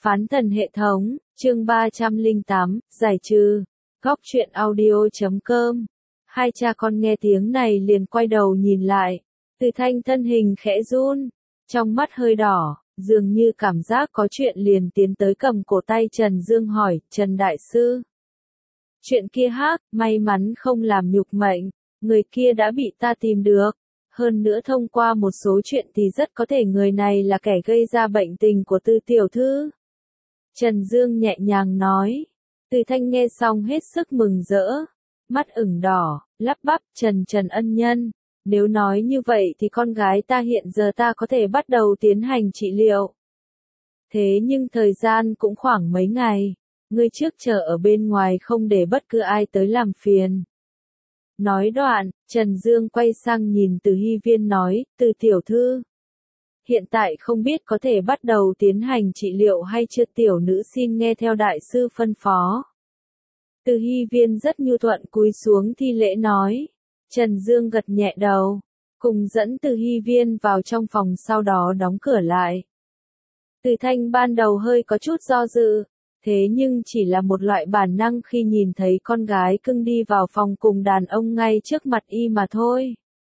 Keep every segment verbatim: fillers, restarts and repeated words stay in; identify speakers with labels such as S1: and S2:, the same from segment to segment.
S1: Phán thần hệ thống, chương ba trăm lẻ tám, giải trừ. Góc truyện audio chấm com. Hai cha con nghe tiếng này liền quay đầu nhìn lại. Từ Thanh thân hình khẽ run, trong mắt hơi đỏ, dường như cảm giác có chuyện liền tiến tới cầm cổ tay Trần Dương hỏi, Trần Đại Sư. Chuyện kia hắc, may mắn không làm nhục mệnh, người kia đã bị ta tìm được. Hơn nữa thông qua một số chuyện thì rất có thể người này là kẻ gây ra bệnh tình của Từ tiểu thư. Trần Dương nhẹ nhàng nói. Từ Thanh nghe xong hết sức mừng rỡ. Mắt ửng đỏ, lắp bắp, Trần Trần ân nhân. Nếu nói như vậy thì con gái ta hiện giờ ta có thể bắt đầu tiến hành trị liệu. Thế nhưng thời gian cũng khoảng mấy ngày. Ngươi trước chờ ở bên ngoài không để bất cứ ai tới làm phiền. Nói đoạn, Trần Dương quay sang nhìn Từ Hy Viên nói, Từ tiểu thư. Hiện tại không biết có thể bắt đầu tiến hành trị liệu hay chưa, tiểu nữ xin nghe theo đại sư phân phó. Từ Hy Viên rất nhu thuận cúi xuống thi lễ nói. Trần Dương gật nhẹ đầu, cùng dẫn Từ Hy Viên vào trong phòng sau đó đóng cửa lại. Từ Thanh ban đầu hơi có chút do dự. Thế nhưng chỉ là một loại bản năng khi nhìn thấy con gái cưng đi vào phòng cùng đàn ông ngay trước mặt y mà thôi.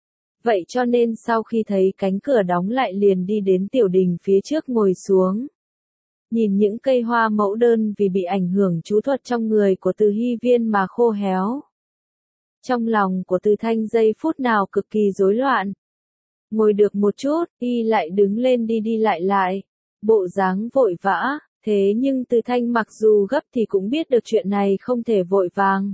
S1: Vậy cho nên sau khi thấy cánh cửa đóng lại liền đi đến tiểu đình phía trước ngồi xuống. Nhìn những cây hoa mẫu đơn vì bị ảnh hưởng chú thuật trong người của Từ Hy Viên mà khô héo. Trong lòng của Từ Thanh giây phút nào cực kỳ rối loạn. Ngồi được một chút, y lại đứng lên đi đi lại lại, bộ dáng vội vã. Thế nhưng Từ Thanh mặc dù gấp thì cũng biết được chuyện này không thể vội vàng.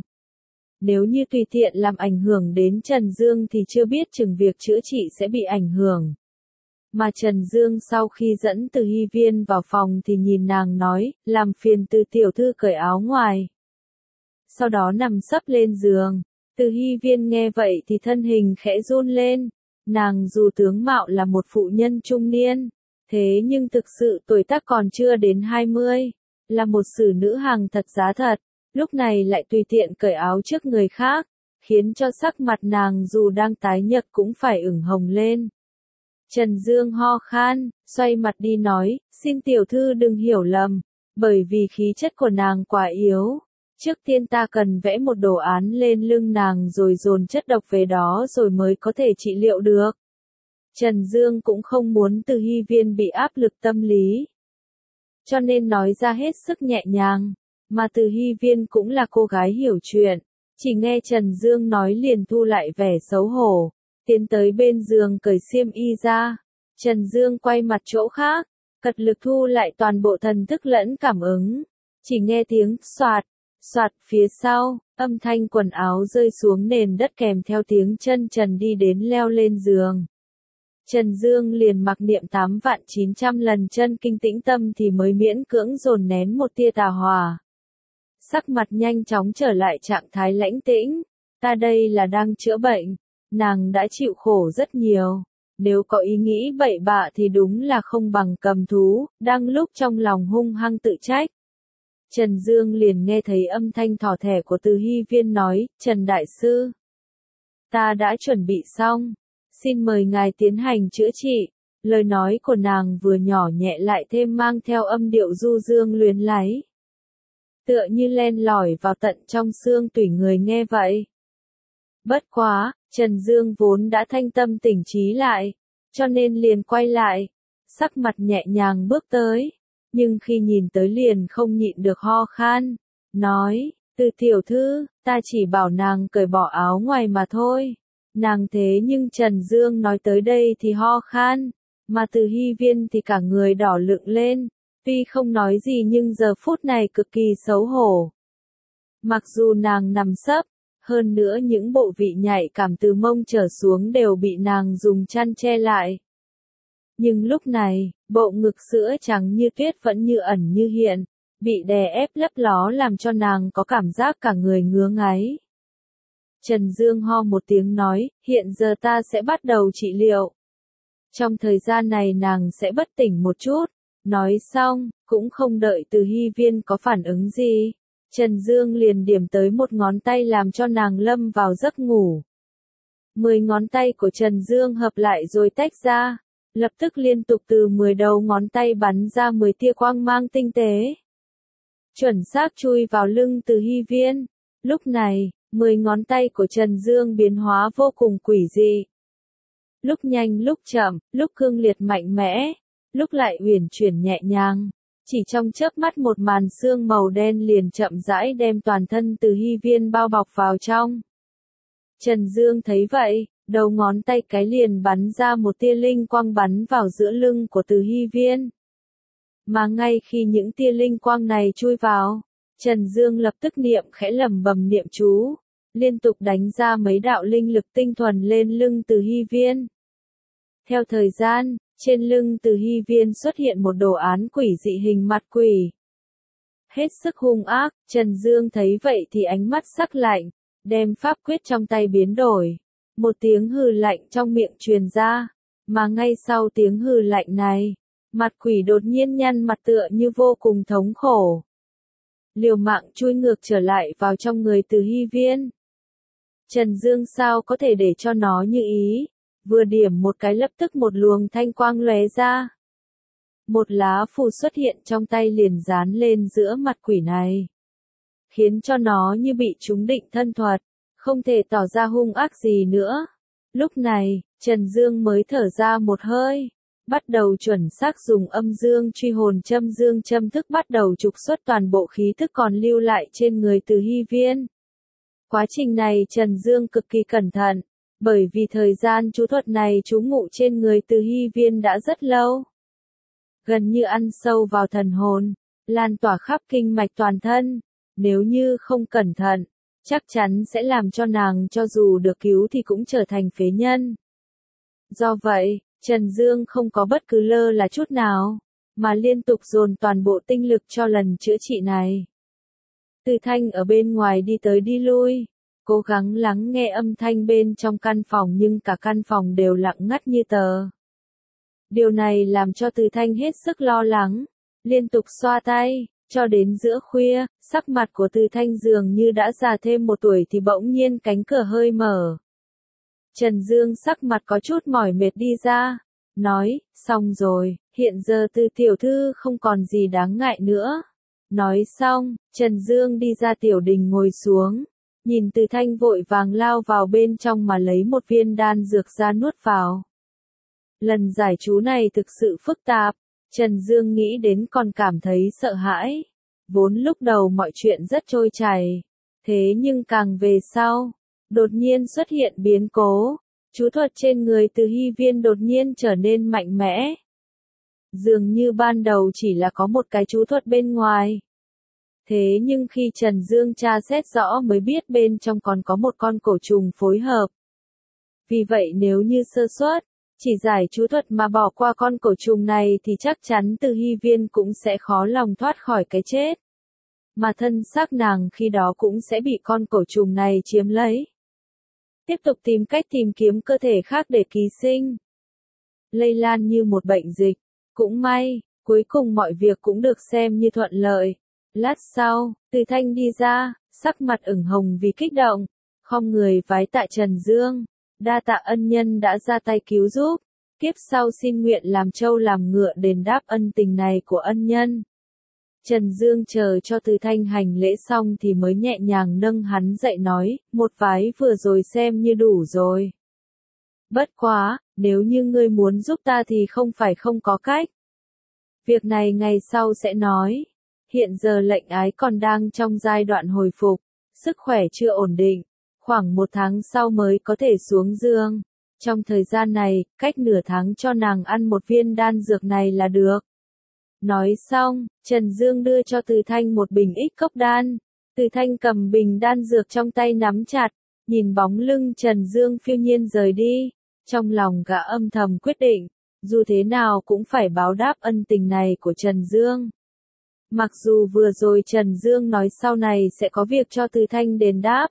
S1: Nếu như tùy tiện làm ảnh hưởng đến Trần Dương thì chưa biết chừng việc chữa trị sẽ bị ảnh hưởng. Mà Trần Dương sau khi dẫn Từ Hy Viên vào phòng thì nhìn nàng nói, làm phiền Từ tiểu thư cởi áo ngoài. Sau đó nằm sấp lên giường. Từ Hy Viên nghe vậy thì thân hình khẽ run lên. Nàng dù tướng mạo là một phụ nhân trung niên. Thế nhưng thực sự tuổi tác còn chưa đến hai mươi, là một xử nữ hàng thật giá thật, lúc này lại tùy tiện cởi áo trước người khác, khiến cho sắc mặt nàng dù đang tái nhợt cũng phải ửng hồng lên. Trần Dương ho khan, xoay mặt đi nói, xin tiểu thư đừng hiểu lầm, bởi vì khí chất của nàng quá yếu. Trước tiên ta cần vẽ một đồ án lên lưng nàng rồi dồn chất độc về đó rồi mới có thể trị liệu được. Trần Dương cũng không muốn Từ Hy Viên bị áp lực tâm lý. Cho nên nói ra hết sức nhẹ nhàng, mà Từ Hy Viên cũng là cô gái hiểu chuyện. Chỉ nghe Trần Dương nói liền thu lại vẻ xấu hổ, tiến tới bên giường cởi xiêm y ra. Trần Dương quay mặt chỗ khác, cật lực thu lại toàn bộ thần thức lẫn cảm ứng. Chỉ nghe tiếng soạt, soạt phía sau, âm thanh quần áo rơi xuống nền đất kèm theo tiếng chân trần đi đến leo lên giường. Trần Dương liền mặc niệm tám vạn chín trăm lần chân kinh tĩnh tâm thì mới miễn cưỡng dồn nén một tia tà hòa. Sắc mặt nhanh chóng trở lại trạng thái lãnh tĩnh. Ta đây là đang chữa bệnh. Nàng đã chịu khổ rất nhiều. Nếu có ý nghĩ bậy bạ thì đúng là không bằng cầm thú, đang lúc trong lòng hung hăng tự trách. Trần Dương liền nghe thấy âm thanh thỏ thẻ của Từ Hy Viên nói, Trần Đại Sư. Ta đã chuẩn bị xong. Xin mời ngài tiến hành chữa trị. Lời nói của nàng vừa nhỏ nhẹ lại thêm mang theo âm điệu du dương luyến láy. Tựa như len lỏi vào tận trong xương tủy người nghe vậy. Bất quá, Trần Dương vốn đã thanh tâm tỉnh trí lại, cho nên liền quay lại, sắc mặt nhẹ nhàng bước tới, nhưng khi nhìn tới liền không nhịn được ho khan, nói, Từ tiểu thư, ta chỉ bảo nàng cởi bỏ áo ngoài mà thôi. Nàng thế nhưng Trần Dương nói tới đây thì ho khan, mà Từ Hy Viên thì cả người đỏ lựng lên, tuy không nói gì nhưng giờ phút này cực kỳ xấu hổ. Mặc dù nàng nằm sấp, hơn nữa những bộ vị nhạy cảm từ mông trở xuống đều bị nàng dùng chăn che lại. Nhưng lúc này, bộ ngực sữa trắng như tuyết vẫn như ẩn như hiện, bị đè ép lấp ló làm cho nàng có cảm giác cả người ngứa ngáy. Trần Dương ho một tiếng nói, hiện giờ ta sẽ bắt đầu trị liệu. Trong thời gian này nàng sẽ bất tỉnh một chút. Nói xong, cũng không đợi Từ Hy Viên có phản ứng gì. Trần Dương liền điểm tới một ngón tay làm cho nàng lâm vào giấc ngủ. Mười ngón tay của Trần Dương hợp lại rồi tách ra. Lập tức liên tục từ mười đầu ngón tay bắn ra mười tia quang mang tinh tế. Chuẩn xác chui vào lưng Từ Hy Viên. Lúc này, mười ngón tay của Trần Dương biến hóa vô cùng quỷ dị. Lúc nhanh lúc chậm, lúc cương liệt mạnh mẽ, lúc lại uyển chuyển nhẹ nhàng. Chỉ trong chớp mắt một màn sương màu đen liền chậm rãi đem toàn thân Từ Hy Viên bao bọc vào trong. Trần Dương thấy vậy, đầu ngón tay cái liền bắn ra một tia linh quang bắn vào giữa lưng của Từ Hy Viên. Mà ngay khi những tia linh quang này chui vào, Trần Dương lập tức niệm khẽ lẩm bẩm niệm chú, liên tục đánh ra mấy đạo linh lực tinh thuần lên lưng Từ Hy Viên. Theo thời gian, trên lưng Từ Hy Viên xuất hiện một đồ án quỷ dị hình mặt quỷ. Hết sức hung ác, Trần Dương thấy vậy thì ánh mắt sắc lạnh, đem pháp quyết trong tay biến đổi. Một tiếng hừ lạnh trong miệng truyền ra, mà ngay sau tiếng hừ lạnh này, mặt quỷ đột nhiên nhăn mặt tựa như vô cùng thống khổ. Liều mạng chui ngược trở lại vào trong người Từ Hy Viên. Trần Dương sao có thể để cho nó như ý, vừa điểm một cái lập tức một luồng thanh quang lóe ra. Một lá phù xuất hiện trong tay liền dán lên giữa mặt quỷ này, khiến cho nó như bị trúng định thân thuật, không thể tỏ ra hung ác gì nữa. Lúc này, Trần Dương mới thở ra một hơi, bắt đầu chuẩn xác dùng âm dương truy hồn châm dương châm thức bắt đầu trục xuất toàn bộ khí thức còn lưu lại trên người Từ Hy Viên. Quá trình này Trần Dương cực kỳ cẩn thận, bởi vì thời gian chú thuật này trú ngụ trên người Từ Hy Viên đã rất lâu. Gần như ăn sâu vào thần hồn, lan tỏa khắp kinh mạch toàn thân, nếu như không cẩn thận, chắc chắn sẽ làm cho nàng cho dù được cứu thì cũng trở thành phế nhân. Do vậy, Trần Dương không có bất cứ lơ là chút nào, mà liên tục dồn toàn bộ tinh lực cho lần chữa trị này. Từ Thanh ở bên ngoài đi tới đi lui, cố gắng lắng nghe âm thanh bên trong căn phòng nhưng cả căn phòng đều lặng ngắt như tờ. Điều này làm cho Từ Thanh hết sức lo lắng, liên tục xoa tay, cho đến giữa khuya, sắc mặt của Từ Thanh dường như đã già thêm một tuổi thì bỗng nhiên cánh cửa hơi mở. Trần Dương sắc mặt có chút mỏi mệt đi ra, nói, xong rồi, hiện giờ Từ tiểu thư không còn gì đáng ngại nữa. Nói xong, Trần Dương đi ra tiểu đình ngồi xuống, nhìn Từ Thanh vội vàng lao vào bên trong mà lấy một viên đan dược ra nuốt vào. Lần giải chú này thực sự phức tạp, Trần Dương nghĩ đến còn cảm thấy sợ hãi. Vốn lúc đầu mọi chuyện rất trôi chảy, thế nhưng càng về sau, đột nhiên xuất hiện biến cố, chú thuật trên người Từ Hy Viên đột nhiên trở nên mạnh mẽ. Dường như ban đầu chỉ là có một cái chú thuật bên ngoài. Thế nhưng khi Trần Dương tra xét rõ mới biết bên trong còn có một con cổ trùng phối hợp. Vì vậy nếu như sơ suất, chỉ giải chú thuật mà bỏ qua con cổ trùng này thì chắc chắn Từ Hy Viên cũng sẽ khó lòng thoát khỏi cái chết. Mà thân xác nàng khi đó cũng sẽ bị con cổ trùng này chiếm lấy. Tiếp tục tìm cách tìm kiếm cơ thể khác để ký sinh. Lây lan như một bệnh dịch. Cũng may, cuối cùng mọi việc cũng được xem như thuận lợi. Lát sau, Từ Thanh đi ra, sắc mặt ửng hồng vì kích động, khom người vái tạ Trần Dương. Đa tạ ân nhân đã ra tay cứu giúp, kiếp sau xin nguyện làm trâu làm ngựa đền đáp ân tình này của ân nhân. Trần Dương chờ cho Từ Thanh hành lễ xong thì mới nhẹ nhàng nâng hắn dậy nói, một vái vừa rồi xem như đủ rồi. Bất quá, nếu như ngươi muốn giúp ta thì không phải không có cách. Việc này ngày sau sẽ nói. Hiện giờ lệnh ái còn đang trong giai đoạn hồi phục, sức khỏe chưa ổn định. Khoảng một tháng sau mới có thể xuống giường. Trong thời gian này, cách nửa tháng cho nàng ăn một viên đan dược này là được. Nói xong, Trần Dương đưa cho Từ Thanh một bình ích cốc đan. Từ Thanh cầm bình đan dược trong tay nắm chặt, nhìn bóng lưng Trần Dương phiêu nhiên rời đi. Trong lòng gã âm thầm quyết định, dù thế nào cũng phải báo đáp ân tình này của Trần Dương. Mặc dù vừa rồi Trần Dương nói sau này sẽ có việc cho Từ Thanh đền đáp.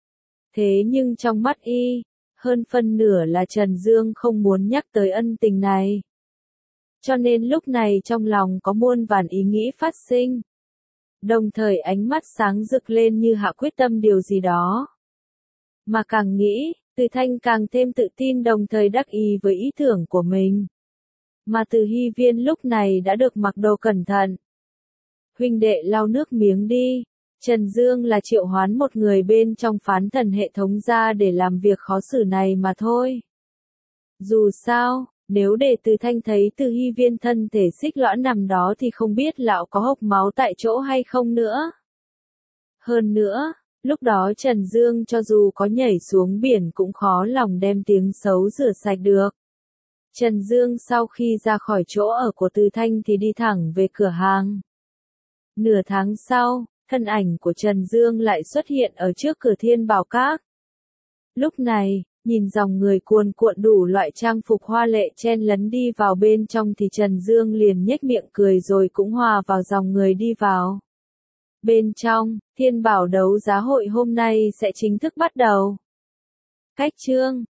S1: Thế nhưng trong mắt y, hơn phân nửa là Trần Dương không muốn nhắc tới ân tình này. Cho nên lúc này trong lòng có muôn vàn ý nghĩ phát sinh. Đồng thời ánh mắt sáng rực lên như hạ quyết tâm điều gì đó. Mà càng nghĩ, Từ Thanh càng thêm tự tin đồng thời đắc ý với ý tưởng của mình. Mà Từ Hy Viên lúc này đã được mặc đồ cẩn thận. Huynh đệ lau nước miếng đi. Trần Dương là triệu hoán một người bên trong phán thần hệ thống ra để làm việc khó xử này mà thôi. Dù sao, nếu để Từ Thanh thấy Từ Hy Viên thân thể xích lõa nằm đó thì không biết lão có hộc máu tại chỗ hay không nữa. Hơn nữa, lúc đó Trần Dương cho dù có nhảy xuống biển cũng khó lòng đem tiếng xấu rửa sạch được. Trần Dương sau khi ra khỏi chỗ ở của Từ Thanh thì đi thẳng về cửa hàng. Nửa tháng sau, thân ảnh của Trần Dương lại xuất hiện ở trước cửa Thiên Bảo Các. Lúc này, nhìn dòng người cuồn cuộn đủ loại trang phục hoa lệ chen lấn đi vào bên trong thì Trần Dương liền nhếch miệng cười rồi cũng hòa vào dòng người đi vào. Bên trong, Thiên Bảo đấu giá hội hôm nay sẽ chính thức bắt đầu. Cách chương